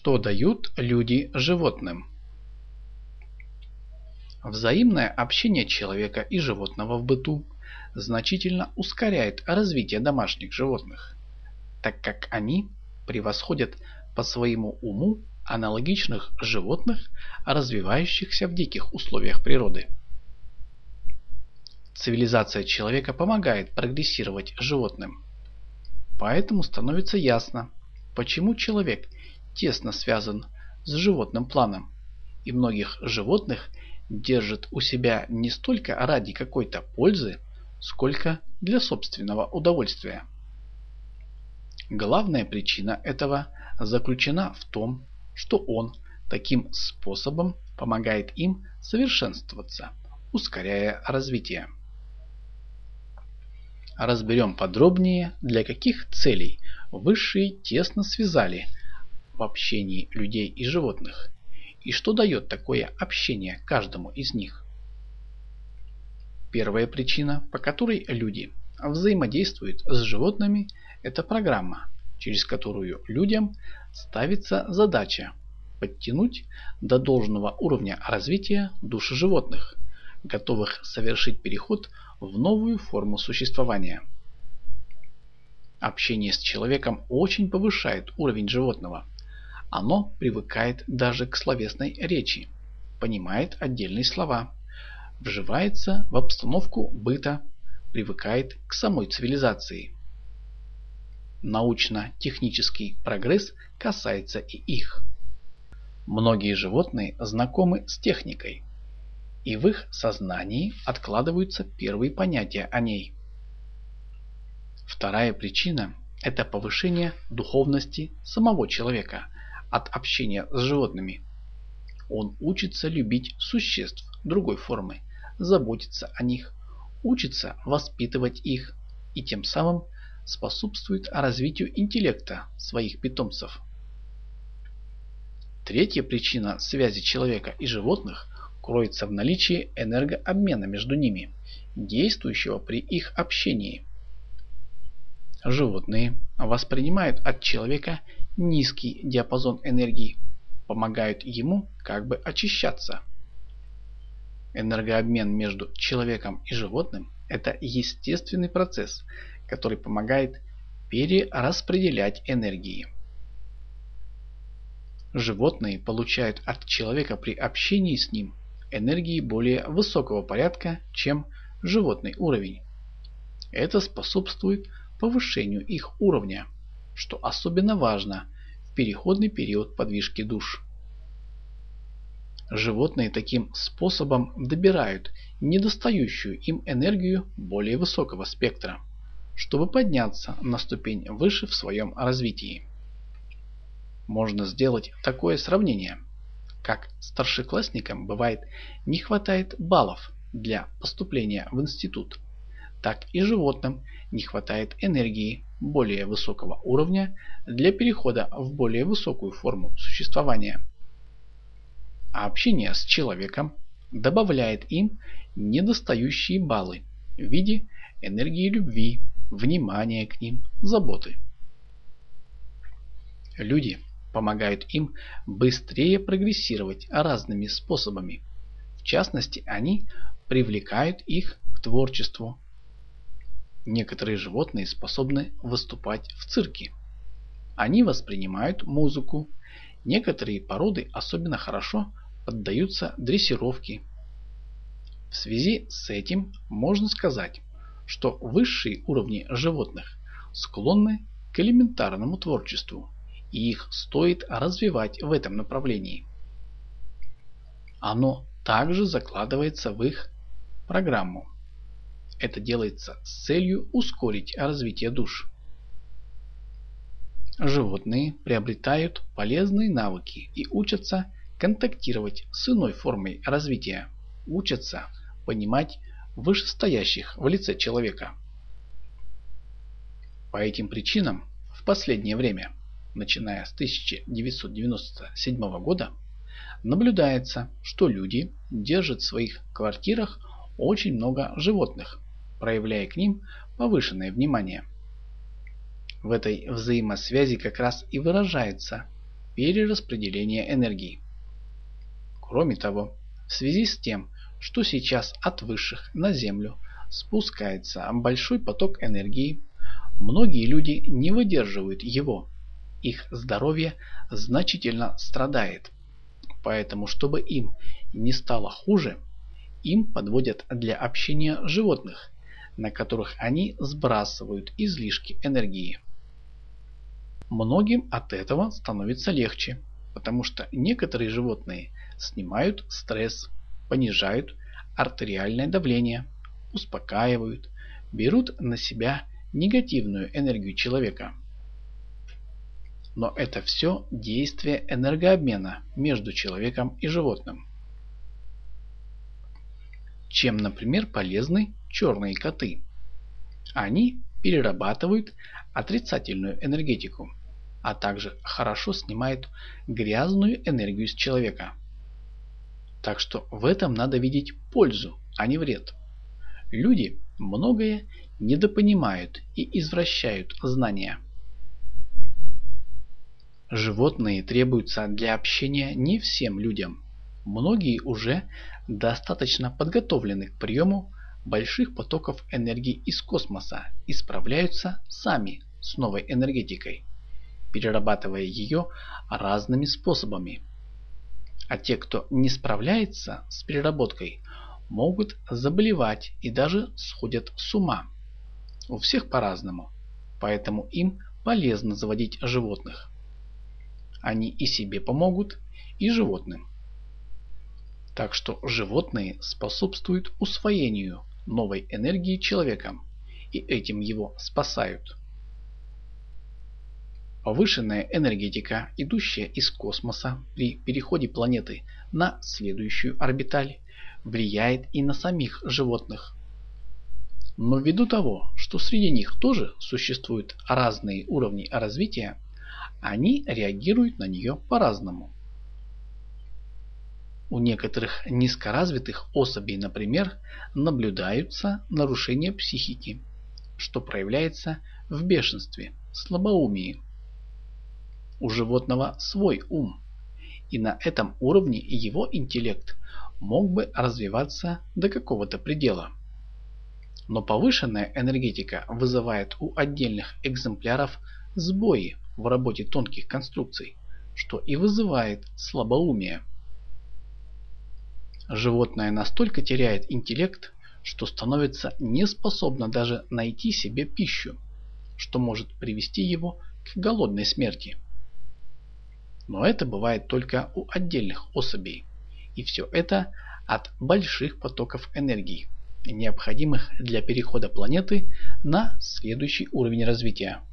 Что дают люди животным? Взаимное общение человека и животного в быту значительно ускоряет развитие домашних животных, так как они превосходят по своему уму аналогичных животных, развивающихся в диких условиях природы. Цивилизация человека помогает прогрессировать животным. Поэтому становится ясно, почему человек тесно связан с животным планом, и многих животных держит у себя не столько ради какой-то пользы, сколько для собственного удовольствия. Главная причина этого заключена в том, что он таким способом помогает им совершенствоваться, ускоряя развитие. Разберем подробнее, для каких целей высшие тесно связали в общении людей и животных, и что дает такое общение каждому из них. Первая причина, по которой люди взаимодействуют с животными, это программа, через которую людям ставится задача подтянуть до должного уровня развития души животных, готовых совершить переход в новую форму существования. Общение с человеком очень повышает уровень животного. Оно привыкает даже к словесной речи, понимает отдельные слова, вживается в обстановку быта, привыкает к самой цивилизации. Научно-технический прогресс касается и их. Многие животные знакомы с техникой, и в их сознании откладываются первые понятия о ней. Вторая причина – это повышение духовности самого человека от общения с животными. Он учится любить существ другой формы, заботиться о них, учится воспитывать их и тем самым способствует развитию интеллекта своих питомцев. Третья причина связи человека и животных кроется в наличии энергообмена между ними, действующего при их общении. Животные воспринимают от человека низкий диапазон энергии, помогают ему как бы очищаться. Энергообмен между человеком и животным – это естественный процесс, который помогает перераспределять энергии. Животные получают от человека при общении с ним энергии более высокого порядка, чем животный уровень. Это способствует повышению их уровня, что особенно важно в переходный период подвижки душ. Животные таким способом добирают недостающую им энергию более высокого спектра, чтобы подняться на ступень выше в своем развитии. Можно сделать такое сравнение, как старшеклассникам бывает не хватает баллов для поступления в институт, так и животным не хватает энергии более высокого уровня для перехода в более высокую форму существования. А общение с человеком добавляет им недостающие баллы в виде энергии любви, внимания к ним, заботы. Люди помогают им быстрее прогрессировать разными способами. В частности, они привлекают их к творчеству. Некоторые животные способны выступать в цирке. Они воспринимают музыку. Некоторые породы особенно хорошо поддаются дрессировке. В связи с этим можно сказать, что высшие уровни животных склонны к элементарному творчеству, и их стоит развивать в этом направлении. Оно также закладывается в их программу. Это делается с целью ускорить развитие душ. Животные приобретают полезные навыки и учатся контактировать с иной формой развития, учатся понимать вышестоящих в лице человека. По этим причинам в последнее время, начиная с 1997 года, наблюдается, что люди держат в своих квартирах очень много животных, проявляя к ним повышенное внимание. В этой взаимосвязи как раз и выражается перераспределения энергии. Кроме того, в связи с тем, что сейчас от высших на Землю спускается большой поток энергии, многие люди не выдерживают его. Их здоровье значительно страдает. Поэтому, чтобы им не стало хуже, им подводят для общения животных, на которых они сбрасывают излишки энергии. Многим от этого становится легче, потому что некоторые животные снимают стресс, понижают артериальное давление, успокаивают, берут на себя негативную энергию человека. Но это все действие энергообмена между человеком и животным. Чем, например, полезны черные коты? Они перерабатывают отрицательную энергетику, а также хорошо снимают грязную энергию с человека. Так что в этом надо видеть пользу, а не вред. Люди многое недопонимают и извращают знания. Животные требуются для общения не всем людям. Многие уже достаточно подготовлены к приему больших потоков энергии из космоса и справляются сами с новой энергетикой, перерабатывая ее разными способами. А те, кто не справляется с переработкой, могут заболевать и даже сходят с ума. У всех по-разному, поэтому им полезно заводить животных. Они и себе помогут, и животным. Так что животные способствуют усвоению новой энергии человеком и этим его спасают. Повышенная энергетика, идущая из космоса при переходе планеты на следующую орбиталь, влияет и на самих животных. Но ввиду того, что среди них тоже существуют разные уровни развития, они реагируют на нее по-разному. У некоторых низкоразвитых особей, например, наблюдаются нарушения психики, что проявляется в бешенстве, слабоумии. У животного свой ум, и на этом уровне его интеллект мог бы развиваться до какого-то предела. Но повышенная энергетика вызывает у отдельных экземпляров сбои в работе тонких конструкций, что и вызывает слабоумие. Животное настолько теряет интеллект, что становится неспособно даже найти себе пищу, что может привести его к голодной смерти. Но это бывает только у отдельных особей, и все это от больших потоков энергии, необходимых для перехода планеты на следующий уровень развития.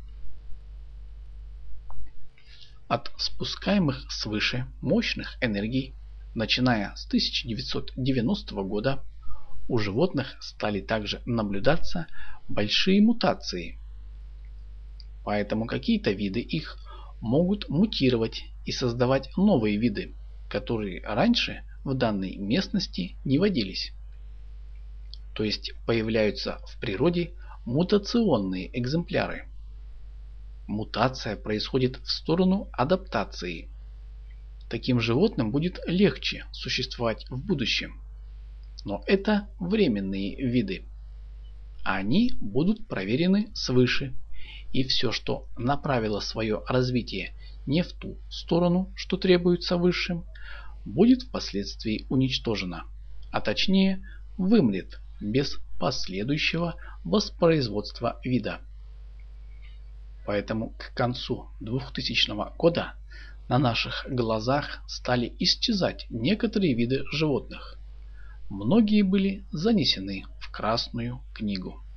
От спускаемых свыше мощных энергий, начиная с 1990 года, у животных стали также наблюдаться большие мутации. Поэтому какие-то виды их могут мутировать и создавать новые виды, которые раньше в данной местности не водились. То есть появляются в природе мутационные экземпляры. Мутация происходит в сторону адаптации. Таким животным будет легче существовать в будущем. Но это временные виды. Они будут проверены свыше. И все, что направило свое развитие не в ту сторону, что требуется высшим, будет впоследствии уничтожено, а точнее вымрет без последующего воспроизводства вида. Поэтому к концу 2000 года на наших глазах стали исчезать некоторые виды животных. Многие были занесены в Красную книгу.